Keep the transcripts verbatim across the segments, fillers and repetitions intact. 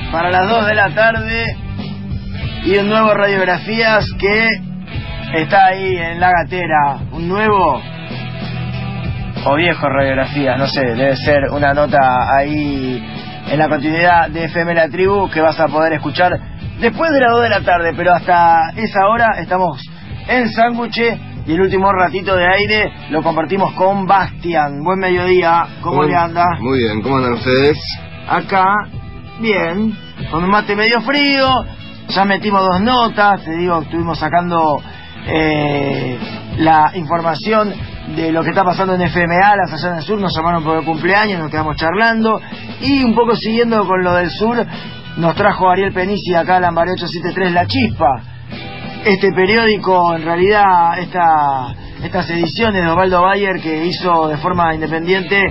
para las dos de la tarde y un nuevo Radiografías que está ahí en la gatera. Un nuevo o viejo Radiografías, no sé, debe ser una nota ahí en la continuidad de F M La Tribu que vas a poder escuchar después de las dos de la tarde, pero hasta esa hora estamos en Sándwiche y el último ratito de aire lo compartimos con Bastián. Buen mediodía, ¿cómo Muy, le anda? Muy bien, ¿cómo andan ustedes? Acá, bien, con un mate medio frío, ya metimos dos notas, te digo, estuvimos sacando eh, la información de lo que está pasando en F M A, las allá en el sur, nos llamaron por el cumpleaños, nos quedamos charlando, y un poco siguiendo con lo del sur, nos trajo Ariel Penici acá a Lambaré ochocientos setenta y tres La Chispa, este periódico, en realidad, esta, estas ediciones de Osvaldo Bayer que hizo de forma independiente.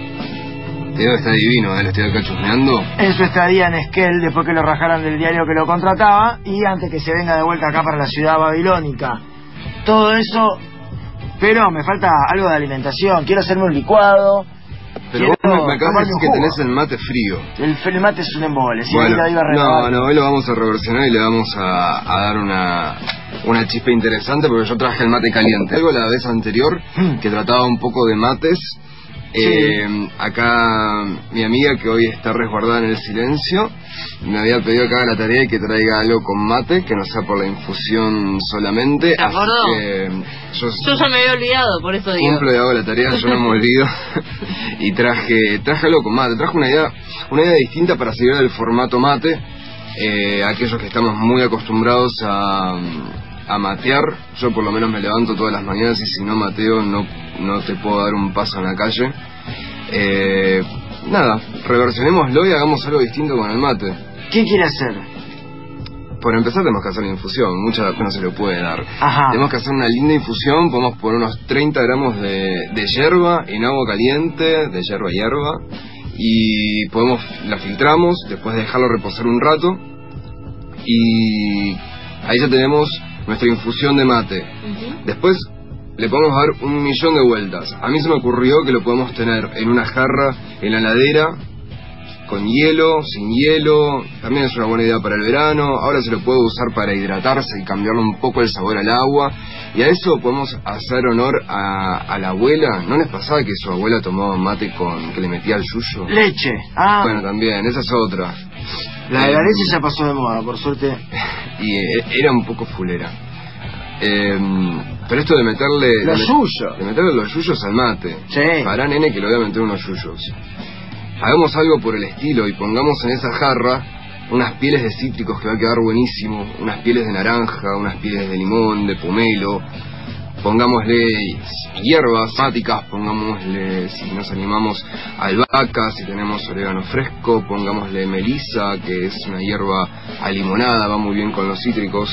Diego está divino, él estoy acá chusmeando. En su estadía en Esquel, después que lo rajaran del diario que lo contrataba, y antes que se venga de vuelta acá para la ciudad babilónica. Todo eso, pero me falta algo de alimentación, quiero hacerme un licuado. Pero vos me, me acabas de decir que tenés el mate frío. El, el mate es un embole, si bueno, la iba a no, no, hoy lo vamos a reversionar y le vamos a, a dar una, una chispa interesante porque yo traje el mate caliente. Algo la vez anterior que trataba un poco de mates. Sí. Eh, acá mi amiga que hoy está resguardada en el silencio me había pedido que haga la tarea y que traiga algo con mate, que no sea por la infusión solamente. ¿Te acordó? Así que yo, yo ya me había olvidado, por eso digo. Cumplo y hago la tarea, yo no me olvido. Y traje traje algo con mate, traje una idea una idea distinta para seguir el formato mate. Eh, aquellos que estamos muy acostumbrados a, a matear, yo por lo menos me levanto todas las mañanas y si no mateo no, no te puedo dar un paso en la calle. Eh, nada, reversionémoslo y hagamos algo distinto con el mate. ¿Qué quiere hacer? Por empezar tenemos que hacer la infusión, mucha no se lo puede dar. Ajá. Tenemos que hacer una linda infusión, podemos poner unos treinta gramos de, de yerba en agua caliente, de yerba hierba, y podemos, la filtramos, después de dejarlo reposar un rato, y ahí ya tenemos nuestra infusión de mate. Uh-huh. Después le podemos dar un millón de vueltas. A mí se me ocurrió que lo podemos tener en una jarra en la heladera, con hielo, sin hielo, también es una buena idea para el verano. Ahora se lo puede usar para hidratarse y cambiarle un poco el sabor al agua. Y a eso podemos hacer honor a, a la abuela. ¿No les pasaba que su abuela tomaba mate con que le metía el yuyo? Leche. Ah. Bueno, también, esa es otra. La de la leche ya pasó de moda, por suerte. Y eh, era un poco fulera. Eh, pero esto de meterle los de, yuyos de meterle los yuyos al mate, sí. Para nene que le voy a meter unos yuyos. Hagamos algo por el estilo y pongamos en esa jarra unas pieles de cítricos que va a quedar buenísimo, unas pieles de naranja, unas pieles de limón, de pomelo. Pongámosle hierbas máticas, pongámosle, si nos animamos, albahaca, si tenemos orégano fresco, pongámosle melisa, que es una hierba alimonada, va muy bien con los cítricos.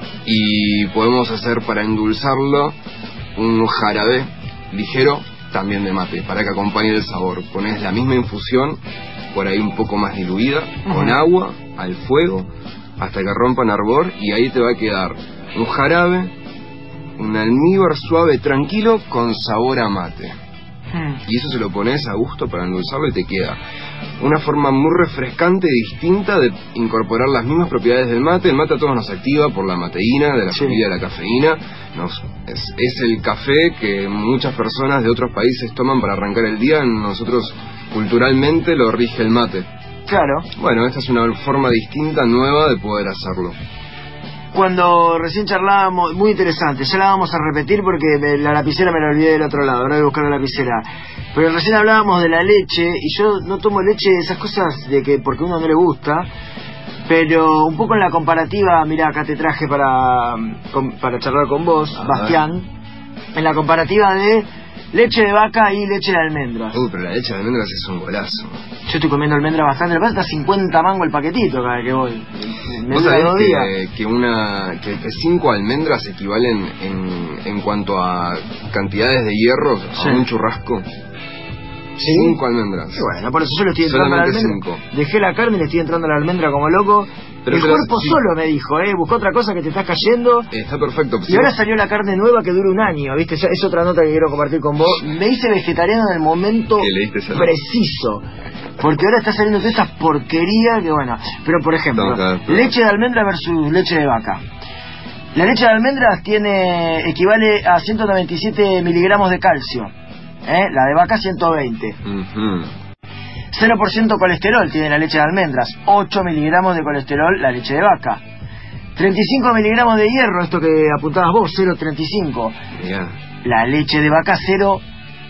Y podemos hacer para endulzarlo un jarabe ligero también de mate, para que acompañe el sabor. Pones la misma infusión, por ahí un poco más diluida, uh-huh. con agua, al fuego, hasta que rompan hervor, y ahí te va a quedar un jarabe, un almíbar suave, tranquilo, con sabor a mate. Uh-huh. Y eso se lo pones a gusto para endulzarlo y te queda una forma muy refrescante y distinta de incorporar las mismas propiedades del mate. El mate a todos nos activa por la mateína, de la sí. familia de la cafeína. Nos, es, es el café que muchas personas de otros países toman para arrancar el día. Nosotros culturalmente lo rige el mate. Claro. Bueno, esta es una forma distinta, nueva de poder hacerlo. Cuando recién charlábamos, muy interesante, ya la vamos a repetir porque me, la lapicera me la olvidé del otro lado, ahora voy a buscar la lapicera. Pero recién hablábamos de la leche, y yo no tomo leche, esas cosas de que porque a uno no le gusta, pero un poco en la comparativa, mira, acá te traje para, con, para charlar con vos, ajá. Bastián, en la comparativa de leche de vaca y leche de almendras. Uh, pero la leche de almendras es un golazo. Yo estoy comiendo almendras bastante, me pasa cincuenta mango el paquetito cada vez que voy. ¿Vos sabés que, que una que, que cinco almendras equivalen en, en cuanto a cantidades de hierro sí. a un churrasco? ¿Sí? Cinco almendras. Y bueno, por eso yo le estoy entrando a la almendra. Cinco. Dejé la carne y le estoy entrando a la almendra como loco. Pero el cuerpo sí. solo me dijo, eh, buscó otra cosa que te estás cayendo. Está perfecto. Y ahora salió la carne nueva que dura un año, ¿viste? Es otra nota que quiero compartir con vos. Me hice vegetariano en el momento preciso. Porque ahora está saliendo toda esa porquería que bueno. Pero por ejemplo, no, leche de almendra versus leche de vaca. La leche de almendras tiene equivale a ciento noventa y siete miligramos de calcio, ¿eh? La de vaca ciento veinte. Uh-huh. cero por ciento colesterol tiene la leche de almendras, ocho miligramos de colesterol la leche de vaca. treinta y cinco miligramos de hierro, esto que apuntabas vos, cero coma treinta y cinco. Yeah. La leche de vaca cero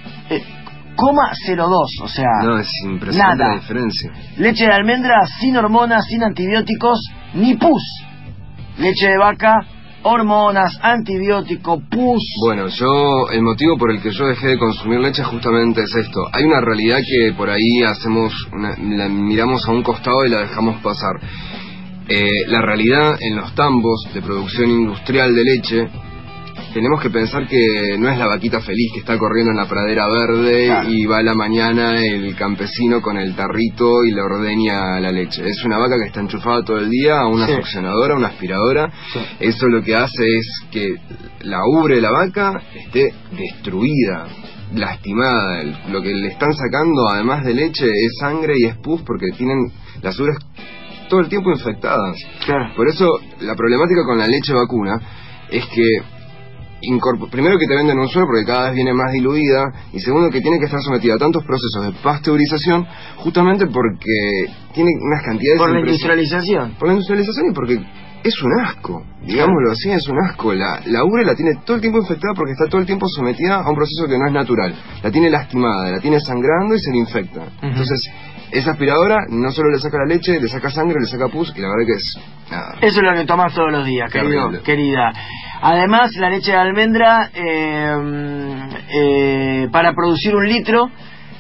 coma cero dos, o sea, no, es impresionante nada. La diferencia. Leche de almendras sin hormonas, sin antibióticos, ni pus. Leche de vaca, hormonas, antibiótico, pus. Bueno, yo, el motivo por el que yo dejé de consumir leche justamente es esto. Hay una realidad que por ahí hacemos, una, la miramos a un costado y la dejamos pasar. Eh, la realidad en los tambos de producción industrial de leche, tenemos que pensar que no es la vaquita feliz que está corriendo en la pradera verde, claro, y va a la mañana el campesino con el tarrito y le ordeña la leche. Es una vaca que está enchufada todo el día a una sí. succionadora, una aspiradora. Sí. Eso lo que hace es que la ubre de la vaca esté destruida, lastimada. Lo que le están sacando, además de leche, es sangre y es pus, porque tienen las ubres todo el tiempo infectadas. Claro. Por eso la problemática con la leche vacuna es que Incorpor- primero que te venden un suero porque cada vez viene más diluida, y segundo que tiene que estar sometida a tantos procesos de pasteurización justamente porque tiene unas cantidades por la industrialización por la industrialización y porque es un asco, digámoslo así, es un asco. La, la ubre la tiene todo el tiempo infectada porque está todo el tiempo sometida a un proceso que no es natural, la tiene lastimada, la tiene sangrando y se le infecta. Uh-huh. Entonces esa aspiradora no solo le saca la leche, le saca sangre, le saca pus, y la verdad que es nada. Eso es lo que tomas todos los días, querido, querida. Además, la leche de almendra, eh, eh, para producir un litro,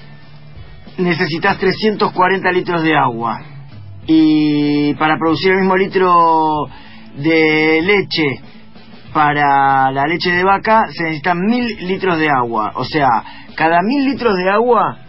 necesitas trescientos cuarenta litros de agua. Y para producir el mismo litro de leche, para la leche de vaca, se necesitan mil litros de agua. O sea, cada mil litros de agua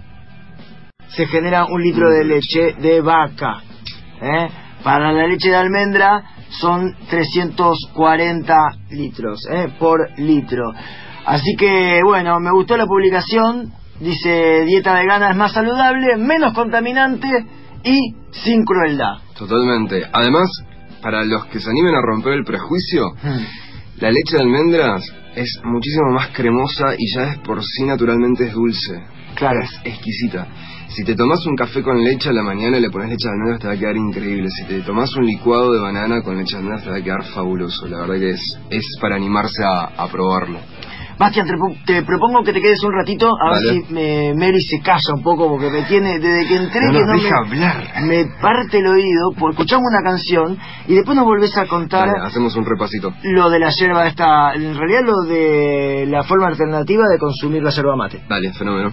se genera un litro de leche de vaca, ¿eh? Para la leche de almendra son trescientos cuarenta litros, ¿eh? Por litro. Así que, bueno, me gustó la publicación. Dice, dieta vegana es más saludable, menos contaminante y sin crueldad. Totalmente. Además, para los que se animen a romper el prejuicio, hmm. la leche de almendras es muchísimo más cremosa y ya es por sí naturalmente es dulce. Claro. Es exquisita. Si te tomas un café con leche a la mañana y le pones leche de almendras, te va a quedar increíble. Si te tomas un licuado de banana con leche de almendras, te va a quedar fabuloso. La verdad que es, es para animarse a, a probarlo. Bastián, te, te propongo que te quedes un ratito a vale. ver si me, Mary se calla un poco, porque me tiene, desde que entré, no que nos no deja me, hablar. me parte el oído, pues escuchamos una canción y después nos volvés a contar. Vale, hacemos un repasito. Lo de la yerba esta, en realidad lo de la forma alternativa de consumir la yerba mate. Dale, fenómeno.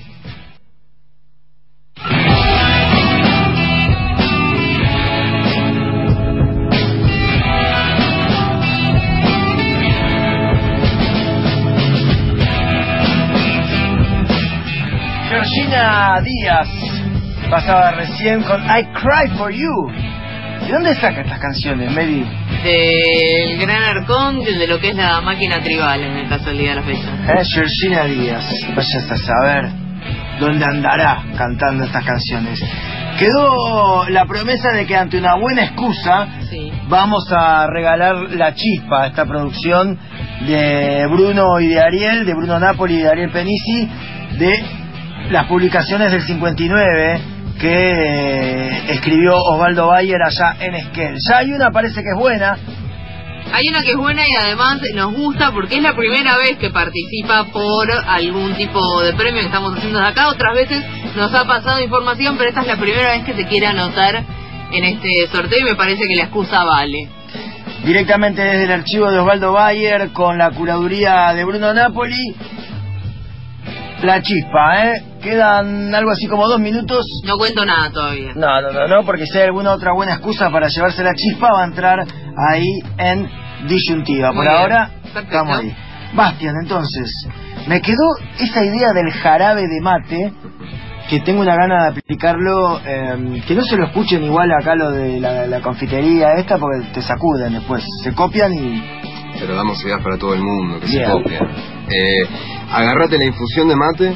Georgina Díaz pasaba recién con I Cry For You. ¿De dónde saca estas canciones, Mary? Del Gran Arcángel, de lo que es la máquina tribal, en el caso del día de la fecha. Eh, Georgina Díaz, vayas a saber dónde andará cantando estas canciones. Quedó la promesa de que ante una buena excusa sí. vamos a regalar La Chispa, esta producción de Bruno y de Ariel, de Bruno Napoli y de Ariel Penisi, de las publicaciones del cincuenta y nueve que eh, escribió Osvaldo Bayer allá en Esquel. Ya hay una, parece que es buena. Hay una que es buena y además nos gusta porque es la primera vez que participa por algún tipo de premio que estamos haciendo desde acá. Otras veces nos ha pasado información, pero esta es la primera vez que se quiere anotar en este sorteo y me parece que la excusa vale. Directamente desde el archivo de Osvaldo Bayer, con la curaduría de Bruno Napoli, La Chispa, ¿eh? Quedan algo así como dos minutos. No cuento nada todavía. No, no, no, no, porque si hay alguna otra buena excusa para llevarse La Chispa, va a entrar ahí en disyuntiva. Por ahora, estamos ahí. Bastián, entonces, me quedó esa idea del jarabe de mate, que tengo una gana de aplicarlo, eh, que no se lo escuchen igual acá lo de la, la confitería esta, porque te sacuden después, se copian y... Pero damos ideas para todo el mundo, que yeah. se copien. Eh, agárrate la infusión de mate,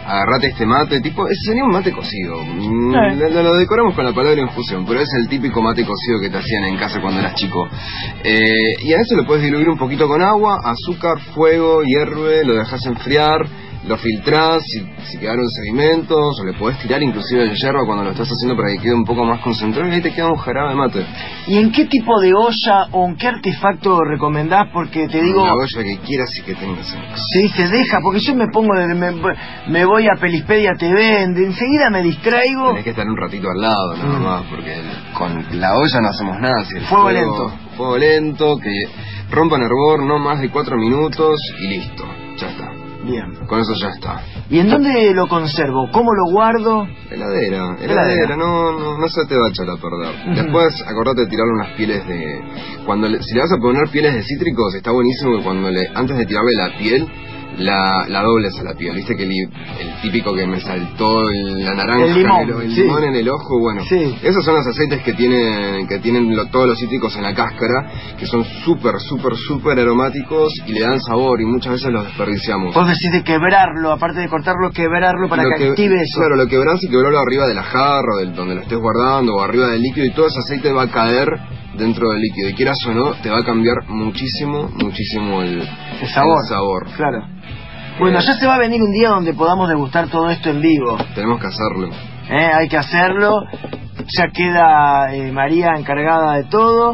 agarrate este mate, tipo, ese sería un mate cocido. Mm, Eh. lo, lo decoramos con la palabra infusión, pero es el típico mate cocido que te hacían en casa cuando eras chico. Eh, y a eso le puedes diluir un poquito con agua, azúcar, fuego, hierve, lo dejas enfriar, lo filtrás, si, si quedaron sedimentos, o le podés tirar inclusive el yerba cuando lo estás haciendo para que quede un poco más concentrado, y ahí te queda un jarabe de mate. ¿Y en qué tipo de olla o en qué artefacto recomendás? Porque te digo... La olla que quieras y que tengas en casa. Sí, se deja, porque yo me pongo, de- me, me voy a Pelispedia T V, de- enseguida me distraigo. Tenés que estar un ratito al lado, nada Mm. más, porque el- con la olla no hacemos nada. Si el Fuego lento. Fuego lento, que rompa en hervor no más de cuatro minutos y listo, ya está. Bien. Con eso ya está. ¿Y en dónde lo conservo? ¿Cómo lo guardo? Heladera, Heladera. heladera, no, no, no se te va a echar a perder. Ujú. Después, acordate de tirarle unas pieles de... cuando le- Si le vas a poner pieles de cítricos, está buenísimo que cuando le antes de tirarle la piel, la, la dobles a la piel. Viste que el, el típico que me saltó el- la naranja, El limón, en el, el sí. limón en el ojo, bueno. Sí. Esos son los aceites que tienen que tienen lo- todos los cítricos en la cáscara, que son súper, súper, súper aromáticos y le dan sabor, y muchas veces los desperdiciamos. Vos decís de quebrarlo, aparte de cortarlo, quebrarlo para Lo que, que- active eso. Claro, lo quebrás y quebrarlo arriba de la jarra, del, donde lo estés guardando, o arriba del líquido, y todo ese aceite va a caer dentro del líquido. Y quieras o no, te va a cambiar muchísimo, muchísimo el, El sabor. el sabor. Claro. Bueno, ya se va a venir un día donde podamos degustar todo esto en vivo. Tenemos que hacerlo. ¿Eh? Hay que hacerlo. Ya queda eh, María encargada de todo.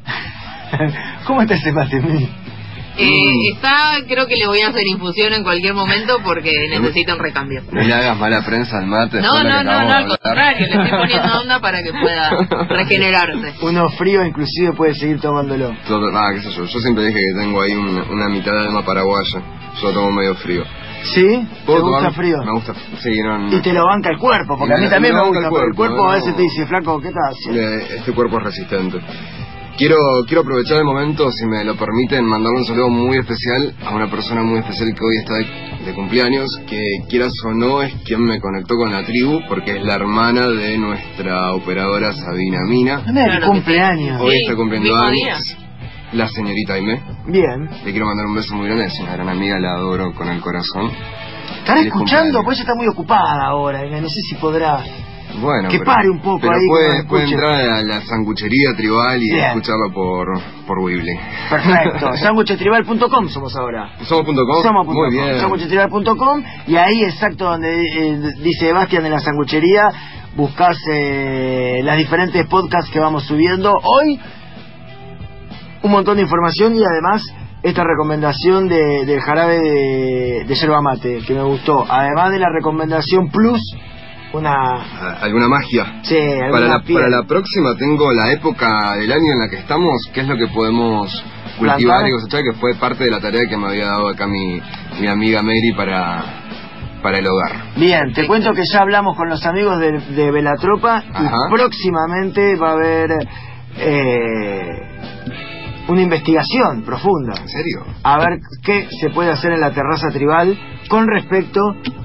¿Cómo está ese mate? Eh, está, creo que le voy a hacer infusión en cualquier momento porque necesita un recambio. No le hagas mala prensa al mate. No, después de lo no, que no, acabamos no, de al hablar. contrario, le estoy poniendo onda para que pueda regenerarse. Uno frío inclusive puede seguir tomándolo. Todo- ah, qué sé yo. Yo siempre dije que tengo ahí una, una mitad de alma paraguaya. Yo lo tomo medio frío. ¿Sí? ¿Te ¿Puedo gusta tomar? frío? Me gusta. Sí, no, no. Y te lo banca el cuerpo, porque a mí Me- también me me banca gusta, el pero el cuerpo, cuerpo a ¿no? veces te dice, flaco, ¿qué estás haciendo? Eh, Este cuerpo es resistente. Quiero quiero aprovechar el momento, si me lo permiten, mandarle un saludo muy especial a una persona muy especial que hoy está de, de cumpleaños, que quieras o no es quien me conectó con la tribu, porque es la hermana de nuestra operadora Sabina Mina. No me da Claro el que cumpleaños. Sí. Hoy está cumpliendo mismo años la señorita Aimé. Bien. Le quiero mandar un beso muy grande, es una gran amiga, la adoro con el corazón. ¿Estará Feliz escuchando? cumpleaños. Pues ella está muy ocupada ahora, y no sé si podrá... Bueno, Que pero, pare un poco pero ahí, que puede, nos puede escuche. entrar a la sanguchería tribal y Bien. escucharlo por, por Weebly. Perfecto. sándwich tribal punto com somos ahora. Somos punto com. Somos punto Muy com, bien. sándwich tribal punto com, y ahí exacto donde eh, dice Bastian de la sanguchería, buscás eh, las diferentes podcasts que vamos subiendo. Hoy un montón de información y además esta recomendación de, del jarabe de, de yerba mate que me gustó, además de la recomendación plus, una... ¿Alguna magia? Sí, alguna Para la, piel. para la próxima tengo la época del año en la que estamos, qué es lo que podemos cultivar Plantar. y cosechar, que fue parte de la tarea que me había dado acá mi, mi amiga Mary para, para el hogar. Bien, te cuento que ya hablamos con los amigos de, de Velatropa y Ajá. próximamente va a haber eh, una investigación profunda. ¿En serio? A ver qué se puede hacer en la terraza tribal con respecto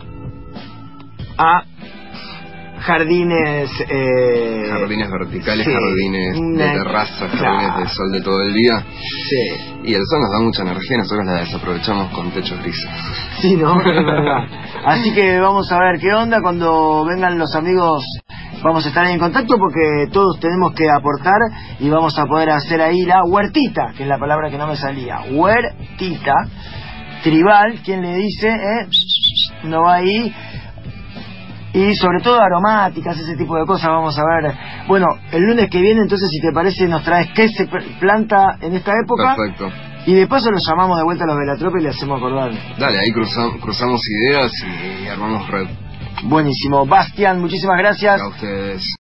a jardines... Eh, Jardines verticales, sí, jardines de una- terraza, claro. jardines de sol de todo el día. Sí, Y el sol nos da mucha energía, nosotros la desaprovechamos con techos grises. sí, ¿no? Es verdad. Así que vamos a ver qué onda cuando vengan los amigos. Vamos a estar ahí en contacto porque todos tenemos que aportar y vamos a poder hacer ahí la huertita, que es la palabra que no me salía. Huertita, tribal, ¿quién le dice? ¿Eh? No va ahí. Y sobre todo aromáticas, ese tipo de cosas vamos a ver. Bueno, el lunes que viene, entonces, si te parece, nos traes qué se planta en esta época. Perfecto. Y de paso los llamamos de vuelta a los Velatropa y le hacemos acordar. Dale, ahí cruzam- cruzamos ideas y armamos red. Buenísimo. Bastian, muchísimas gracias. A ustedes.